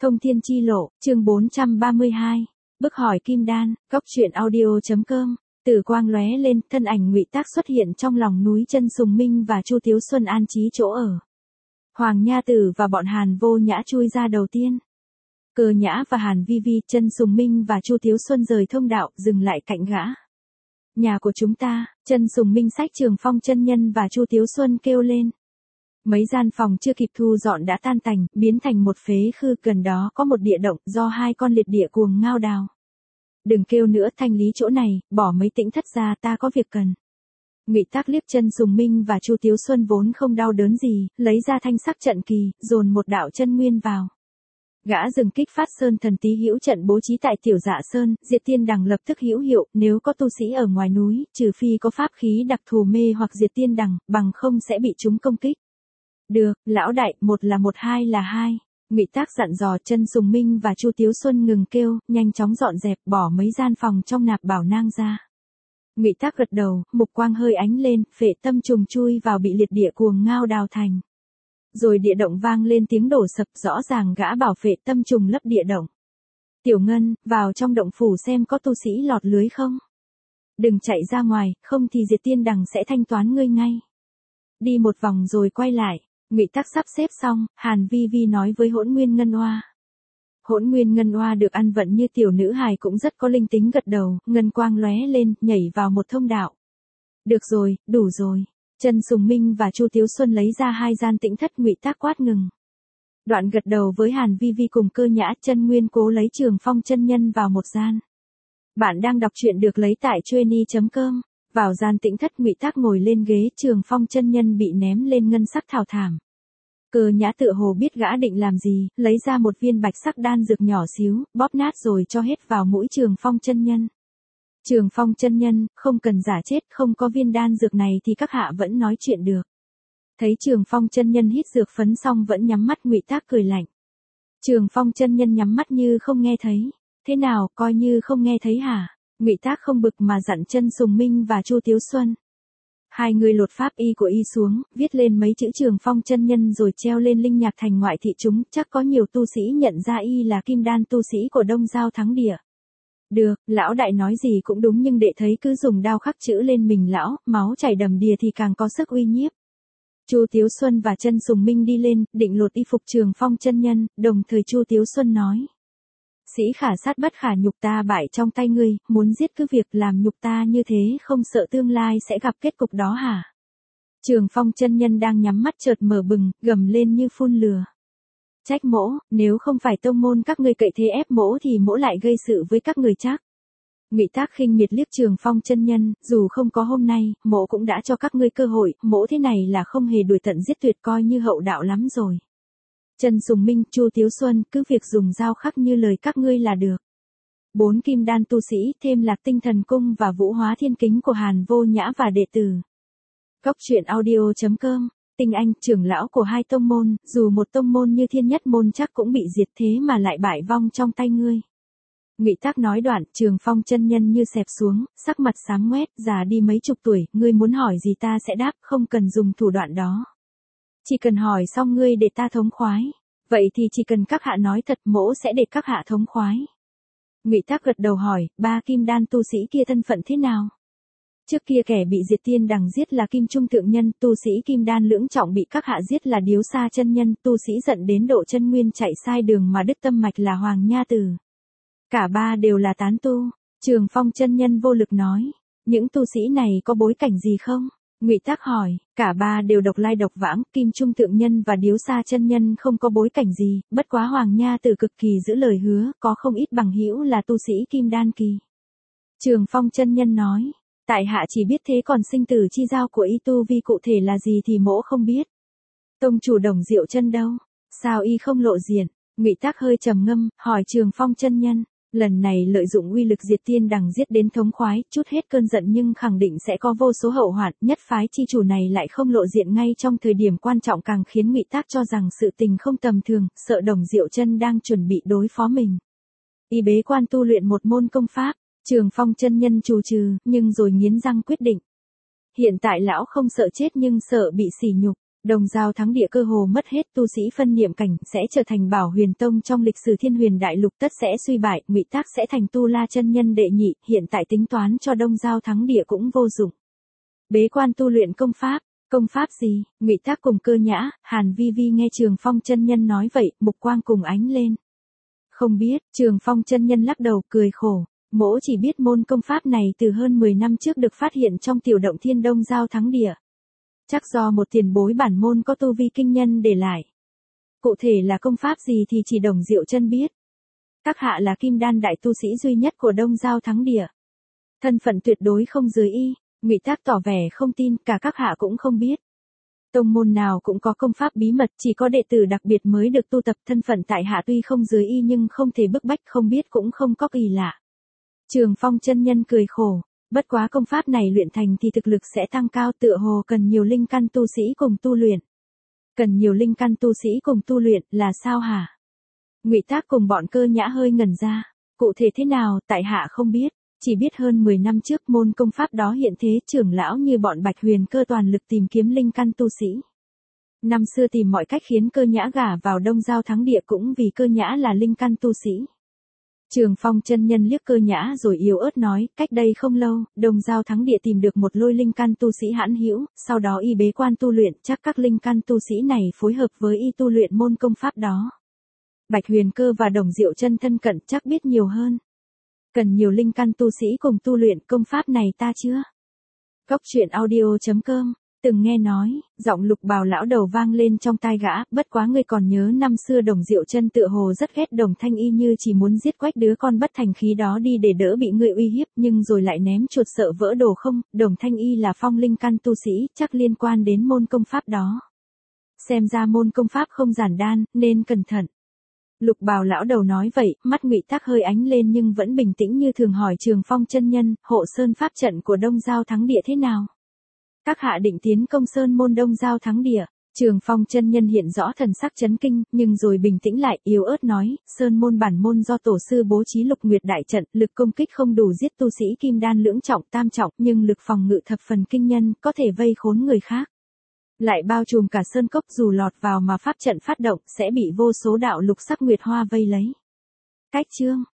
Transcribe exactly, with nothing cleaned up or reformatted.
Thông thiên chi lộ, chương bốn trăm ba mươi hai. Bức hỏi kim đan, góc truyện audio chấm com. Tử quang lóe lên, thân ảnh Ngụy Tác xuất hiện trong lòng núi Chân Sùng Minh và Chu Tiếu Xuân an trí chỗ ở. Hoàng Nha Tử và bọn Hàn Vô Nhã chui ra đầu tiên. Cơ Nhã và Hàn Vi Vi, Chân Sùng Minh và Chu Tiếu Xuân rời thông đạo, dừng lại cạnh gã. Nhà của chúng ta, Chân Sùng Minh xách Trường Phong chân nhân và Chu Tiếu Xuân kêu lên. Mấy gian phòng chưa kịp thu dọn đã tan tành, biến thành một phế khư, gần đó có một địa động do hai con liệt địa cuồng ngao đào. Đừng kêu nữa, thanh lý chỗ này, bỏ mấy tĩnh thất ra, ta có việc cần. Ngụy Tác liếc Chân Sùng Minh và Chu Tiếu Xuân vốn không đau đớn gì, lấy ra thanh sắc trận kỳ, dồn một đạo chân nguyên vào. Gã dừng kích phát sơn thần tí hữu trận bố trí tại Tiểu Dạ Sơn, diệt tiên đằng lập tức hữu hiệu, nếu có tu sĩ ở ngoài núi, trừ phi có pháp khí đặc thù mê hoặc diệt tiên đằng, bằng không sẽ bị chúng công kích. Được, lão đại, một là một, hai là hai. Ngụy Tác dặn dò. Chân Sùng Minh và Chu Tiếu Xuân ngừng kêu, nhanh chóng dọn dẹp, bỏ mấy gian phòng trong nạp bảo nang ra. Ngụy Tác gật đầu, mục quang hơi ánh lên, phệ tâm trùng chui vào bị liệt địa cuồng ngao đào thành. Rồi địa động vang lên tiếng đổ sập, rõ ràng gã bảo phệ tâm trùng lấp địa động. Tiểu Ngân, vào trong động phủ xem có tu sĩ lọt lưới không. Đừng chạy ra ngoài, không thì diệt tiên đằng sẽ thanh toán ngươi ngay. Đi một vòng rồi quay lại. Ngụy Tác sắp xếp xong, Hàn Vi Vi nói với Hỗn Nguyên Ngân Oa. Hỗn Nguyên Ngân Oa được ăn vận như tiểu nữ hài cũng rất có linh tính, gật đầu, ngân quang lóe lên, nhảy vào một thông đạo. Được rồi, đủ rồi. Chân Sùng Minh và Chu Tiếu Xuân lấy ra hai gian tĩnh thất. Ngụy Tác quát ngừng. Đoạn gật đầu với Hàn Vi Vi cùng Cơ Nhã. Chân Nguyên cố lấy Trường Phong chân nhân vào một gian. Bạn đang đọc truyện được lấy tại chueny chấm com. Vào gian tĩnh thất, Ngụy Tác ngồi lên ghế, Trường Phong chân nhân bị ném lên ngân sắc thảo thảm. Cơ Nhã tựa hồ biết gã định làm gì, lấy ra một viên bạch sắc đan dược nhỏ xíu, bóp nát rồi cho hết vào mũi Trường Phong chân nhân. Trường Phong chân nhân, không cần giả chết, không có viên đan dược này thì các hạ vẫn nói chuyện được. Thấy Trường Phong chân nhân hít dược phấn xong vẫn nhắm mắt, Ngụy Tác cười lạnh. Trường Phong chân nhân nhắm mắt như không nghe thấy. Thế nào, coi như không nghe thấy hả? Ngụy Tác không bực mà dặn Chân Sùng Minh và Chu Tiếu Xuân. Hai người lột pháp y của y xuống, viết lên mấy chữ Trường Phong chân nhân rồi treo lên linh nhạc thành ngoại thị chúng, chắc có nhiều tu sĩ nhận ra y là kim đan tu sĩ của Đông Giao Thắng Địa. Được, lão đại nói gì cũng đúng, nhưng đệ thấy cứ dùng đao khắc chữ lên mình lão, máu chảy đầm đìa thì càng có sức uy nhiếp. Chu Tiếu Xuân và Chân Sùng Minh đi lên, định lột y phục Trường Phong chân nhân, đồng thời Chu Tiếu Xuân nói. Sĩ khả sát bất khả nhục, ta bại trong tay ngươi, muốn giết cứ việc làm nhục ta như thế, không sợ tương lai sẽ gặp kết cục đó hả? Trường Phong chân nhân đang nhắm mắt chợt mở bừng, gầm lên như phun lửa. Trách mỗ, nếu không phải tông môn các ngươi cậy thế ép mỗ thì mỗ lại gây sự với các người chắc. Ngụy Tác khinh miệt liếc Trường Phong chân nhân, dù không có hôm nay, mỗ cũng đã cho các ngươi cơ hội, mỗ thế này là không hề đuổi tận giết tuyệt, coi như hậu đạo lắm rồi. Chân Sùng Minh, Chu Tiếu Xuân, cứ việc dùng dao khắc như lời các ngươi là được. Bốn kim đan tu sĩ, thêm Lạc Tinh Thần Cung và Vũ Hóa Thiên Kính của Hàn Vô Nhã và đệ tử. Góc truyện audio chấm com. Tinh Anh, trưởng lão của hai tông môn, dù một tông môn như Thiên Nhất môn chắc cũng bị diệt, thế mà lại bại vong trong tay ngươi. Ngụy Tác nói đoạn, Trường Phong chân nhân như xẹp xuống, sắc mặt xám ngoét, già đi mấy chục tuổi, ngươi muốn hỏi gì ta sẽ đáp, không cần dùng thủ đoạn đó. Chỉ cần hỏi xong ngươi để ta thống khoái. Vậy thì chỉ cần các hạ nói thật, mỗ sẽ để các hạ thống khoái. Ngụy Tác gật đầu hỏi, ba kim đan tu sĩ kia thân phận thế nào? Trước kia kẻ bị diệt tiên đằng giết là Kim Trung thượng nhân, tu sĩ kim đan lưỡng trọng bị các hạ giết là Điếu Sa chân nhân, tu sĩ giận đến độ chân nguyên chạy sai đường mà đứt tâm mạch là Hoàng Nha Tử. Cả ba đều là tán tu. Trường Phong chân nhân vô lực nói, những tu sĩ này có bối cảnh gì không? Ngụy Tác hỏi, cả ba đều độc lai độc vãng, Kim Trung thượng nhân và Điếu Sa chân nhân không có bối cảnh gì, bất quá Hoàng Nha Tử cực kỳ giữ lời hứa, có không ít bằng hữu là tu sĩ kim đan kỳ. Trường Phong chân nhân nói, tại hạ chỉ biết thế, còn sinh tử chi giao của y tu vi cụ thể là gì thì mỗ không biết. Tông chủ Đồng Diệu Chân đâu? Sao y không lộ diện? Ngụy Tác hơi trầm ngâm, hỏi Trường Phong chân nhân. Lần này lợi dụng uy lực diệt tiên đằng giết đến thống khoái, chút hết cơn giận nhưng khẳng định sẽ có vô số hậu hoạn, nhất phái chi chủ này lại không lộ diện ngay trong thời điểm quan trọng càng khiến Ngụy Tác cho rằng sự tình không tầm thường, sợ Đồng Diệu Chân đang chuẩn bị đối phó mình. Y bế quan tu luyện một môn công pháp, Trường Phong chân nhân trù trừ, nhưng rồi nghiến răng quyết định. Hiện tại lão không sợ chết nhưng sợ bị sỉ nhục. Đồng Giao Thắng Địa cơ hồ mất hết tu sĩ phân niệm cảnh, sẽ trở thành Bảo Huyền Tông trong lịch sử Thiên Huyền Đại Lục, tất sẽ suy bại, Ngụy Tác sẽ thành Tu La chân nhân đệ nhị, hiện tại tính toán cho Đông Giao Thắng Địa cũng vô dụng. Bế quan tu luyện công pháp, công pháp gì? Ngụy Tác cùng Cơ Nhã, Hàn Vi Vi nghe Trường Phong chân nhân nói vậy, mục quang cùng ánh lên. Không biết, Trường Phong chân nhân lắc đầu cười khổ, mỗ chỉ biết môn công pháp này từ hơn mười năm trước được phát hiện trong tiểu động thiên Đông Giao Thắng Địa. Chắc do một tiền bối bản môn có tu vi kinh nhân để lại. Cụ thể là công pháp gì thì chỉ Đồng Diệu Chân biết. Các hạ là kim đan đại tu sĩ duy nhất của Đông Giao Thắng Địa. Thân phận tuyệt đối không dưới y, Ngụy Tác tỏ vẻ không tin, cả các hạ cũng không biết. Tông môn nào cũng có công pháp bí mật, chỉ có đệ tử đặc biệt mới được tu tập, thân phận tại hạ tuy không dưới y nhưng không thể bức bách, không biết cũng không có kỳ lạ. Trường Phong chân nhân cười khổ, bất quá công pháp này luyện thành thì thực lực sẽ tăng cao, tựa hồ cần nhiều linh căn tu sĩ cùng tu luyện. Cần nhiều linh căn tu sĩ cùng tu luyện là sao hả? Ngụy Tác cùng bọn Cơ Nhã hơi ngẩn ra, cụ thể thế nào tại hạ không biết, chỉ biết hơn mười năm trước môn công pháp đó hiện thế, trưởng lão như bọn Bạch Huyền Cơ toàn lực tìm kiếm linh căn tu sĩ. Năm xưa tìm mọi cách khiến Cơ Nhã gả vào Đông Giao Thắng Địa cũng vì Cơ Nhã là linh căn tu sĩ. Trường Phong chân nhân liếc Cơ Nhã rồi yếu ớt nói, cách đây không lâu, Đông Giao Thắng Địa tìm được một lôi linh căn tu sĩ hãn hữu, sau đó y bế quan tu luyện, chắc các linh căn tu sĩ này phối hợp với y tu luyện môn công pháp đó. Bạch Huyền Cơ và Đồng Diệu Chân thân cận chắc biết nhiều hơn. Cần nhiều linh căn tu sĩ cùng tu luyện công pháp này ta chưa? Cốc truyện audio chấm com, từng nghe nói, giọng Lục Bào lão đầu vang lên trong tai gã, bất quá ngươi còn nhớ năm xưa Đồng Diệu Chân tựa hồ rất ghét Đồng Thanh Y như chỉ muốn giết quách đứa con bất thành khí đó đi để đỡ bị ngươi uy hiếp nhưng rồi lại ném chuột sợ vỡ đồ không, Đồng Thanh Y là phong linh căn tu sĩ, chắc liên quan đến môn công pháp đó. Xem ra môn công pháp không giản đan, nên cẩn thận. Lục Bào lão đầu nói vậy, mắt Ngụy Tác hơi ánh lên nhưng vẫn bình tĩnh như thường hỏi Trường Phong chân nhân, hộ sơn pháp trận của Đông Giao Thắng Địa thế nào? Các hạ định tiến công sơn môn Đông Giao Thắng Địa. Trường Phong chân nhân hiện rõ thần sắc chấn kinh, nhưng rồi bình tĩnh lại, yếu ớt nói, sơn môn bản môn do tổ sư bố trí Lục Nguyệt đại trận, lực công kích không đủ giết tu sĩ kim đan lưỡng trọng tam trọng, nhưng lực phòng ngự thập phần kinh nhân, có thể vây khốn người khác. Lại bao trùm cả sơn cốc, dù lọt vào mà pháp trận phát động, sẽ bị vô số đạo lục sắc nguyệt hoa vây lấy. Cách chương